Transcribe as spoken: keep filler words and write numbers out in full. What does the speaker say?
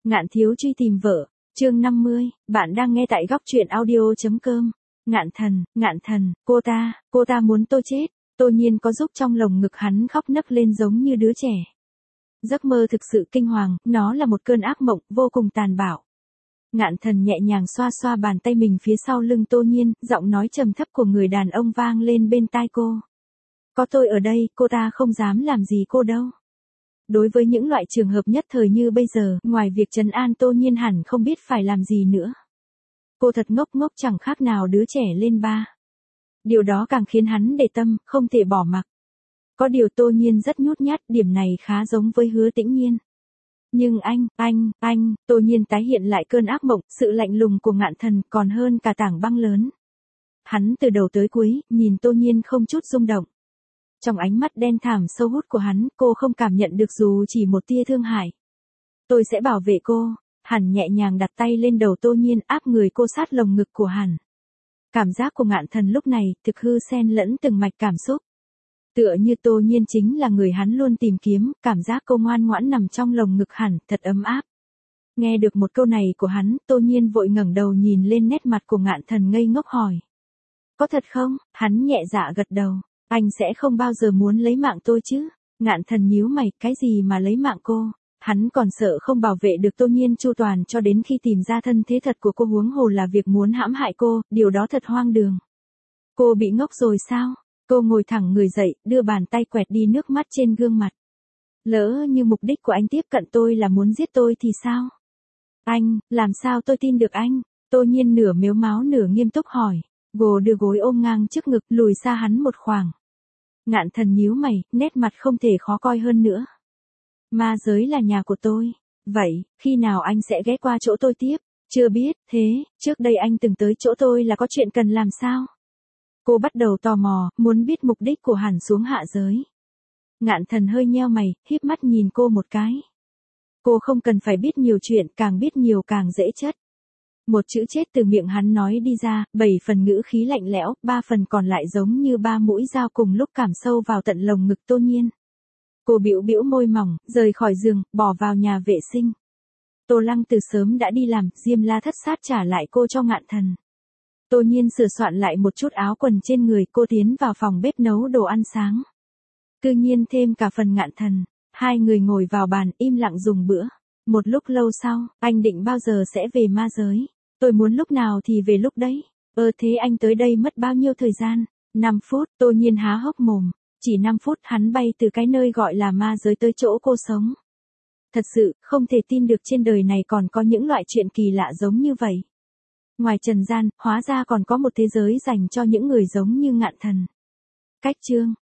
Ngạn thiếu truy tìm vợ, chương năm mươi, bạn đang nghe tại góc truyện audio.com. Ngạn thần, ngạn thần, cô ta, cô ta muốn tôi chết. Tô Nhiên có giúp trong lồng ngực hắn khóc nấc lên giống như đứa trẻ. Giấc mơ thực sự kinh hoàng, nó là một cơn ác mộng, vô cùng tàn bạo. Ngạn thần nhẹ nhàng xoa xoa bàn tay mình phía sau lưng Tô Nhiên, giọng nói trầm thấp của người đàn ông vang lên bên tai cô. Có tôi ở đây, cô ta không dám làm gì cô đâu. Đối với những loại trường hợp nhất thời như bây giờ, ngoài việc trấn an Tô Nhiên hẳn không biết phải làm gì nữa. Cô thật ngốc ngốc chẳng khác nào đứa trẻ lên ba. Điều đó càng khiến hắn để tâm, không thể bỏ mặc. Có điều Tô Nhiên rất nhút nhát, điểm này khá giống với Hứa Tĩnh Nhiên. Nhưng anh, anh, anh, Tô Nhiên tái hiện lại cơn ác mộng, sự lạnh lùng của ngạn thần còn hơn cả tảng băng lớn. Hắn từ đầu tới cuối, nhìn Tô Nhiên không chút rung động. Trong ánh mắt đen thẳm sâu hút của hắn, cô không cảm nhận được dù chỉ một tia thương hại. Tôi sẽ bảo vệ cô. Hắn nhẹ nhàng đặt tay lên đầu Tô Nhiên, áp người cô sát lồng ngực của hắn. Cảm giác của ngạn thần lúc này thực hư xen lẫn từng mạch cảm xúc. Tựa như Tô Nhiên chính là người hắn luôn tìm kiếm, cảm giác cô ngoan ngoãn nằm trong lồng ngực hắn, thật ấm áp. Nghe được một câu này của hắn, Tô Nhiên vội ngẩng đầu nhìn lên nét mặt của ngạn thần ngây ngốc hỏi. Có thật không? Hắn nhẹ dạ gật đầu. Anh sẽ không bao giờ muốn lấy mạng tôi chứ? Ngạn thần nhíu mày, cái gì mà lấy mạng cô? Hắn còn sợ không bảo vệ được Tô Nhiên chu toàn cho đến khi tìm ra thân thế thật của cô, huống hồ là việc muốn hãm hại cô, điều đó thật hoang đường. Cô bị ngốc rồi sao? Cô ngồi thẳng người dậy, đưa bàn tay quẹt đi nước mắt trên gương mặt. Lỡ như mục đích của anh tiếp cận tôi là muốn giết tôi thì sao? Anh, làm sao tôi tin được anh? Tô Nhiên nửa mếu máo nửa nghiêm túc hỏi. Gồ đưa gối ôm ngang trước ngực, lùi xa hắn một khoảng. Ngạn thần nhíu mày, nét mặt không thể khó coi hơn nữa. Ma giới là nhà của tôi. Vậy, khi nào anh sẽ ghé qua chỗ tôi tiếp? Chưa biết, thế, trước đây anh từng tới chỗ tôi là có chuyện cần làm sao? Cô bắt đầu tò mò, muốn biết mục đích của hắn xuống hạ giới. Ngạn thần hơi nheo mày, híp mắt nhìn cô một cái. Cô không cần phải biết nhiều chuyện, càng biết nhiều càng dễ chất. Một chữ chết từ miệng hắn nói đi ra, bảy phần ngữ khí lạnh lẽo, ba phần còn lại giống như ba mũi dao cùng lúc cảm sâu vào tận lồng ngực Tô Nhiên. Cô bĩu bĩu môi mỏng, rời khỏi giường, bỏ vào nhà vệ sinh. Tô Lăng từ sớm đã đi làm, Diêm La thất sát trả lại cô cho ngạn thần. Tô Nhiên sửa soạn lại một chút áo quần trên người, cô tiến vào phòng bếp nấu đồ ăn sáng. Cư nhiên thêm cả phần ngạn thần, hai người ngồi vào bàn im lặng dùng bữa. Một lúc lâu sau, anh định bao giờ sẽ về ma giới? Tôi muốn lúc nào thì về lúc đấy. Ơ thế anh tới đây mất bao nhiêu thời gian? năm phút, Tô Nhiên há hốc mồm. Chỉ năm phút hắn bay từ cái nơi gọi là ma giới tới chỗ cô sống. Thật sự, không thể tin được trên đời này còn có những loại chuyện kỳ lạ giống như vậy. Ngoài trần gian, hóa ra còn có một thế giới dành cho những người giống như ngạn thần. Cách chương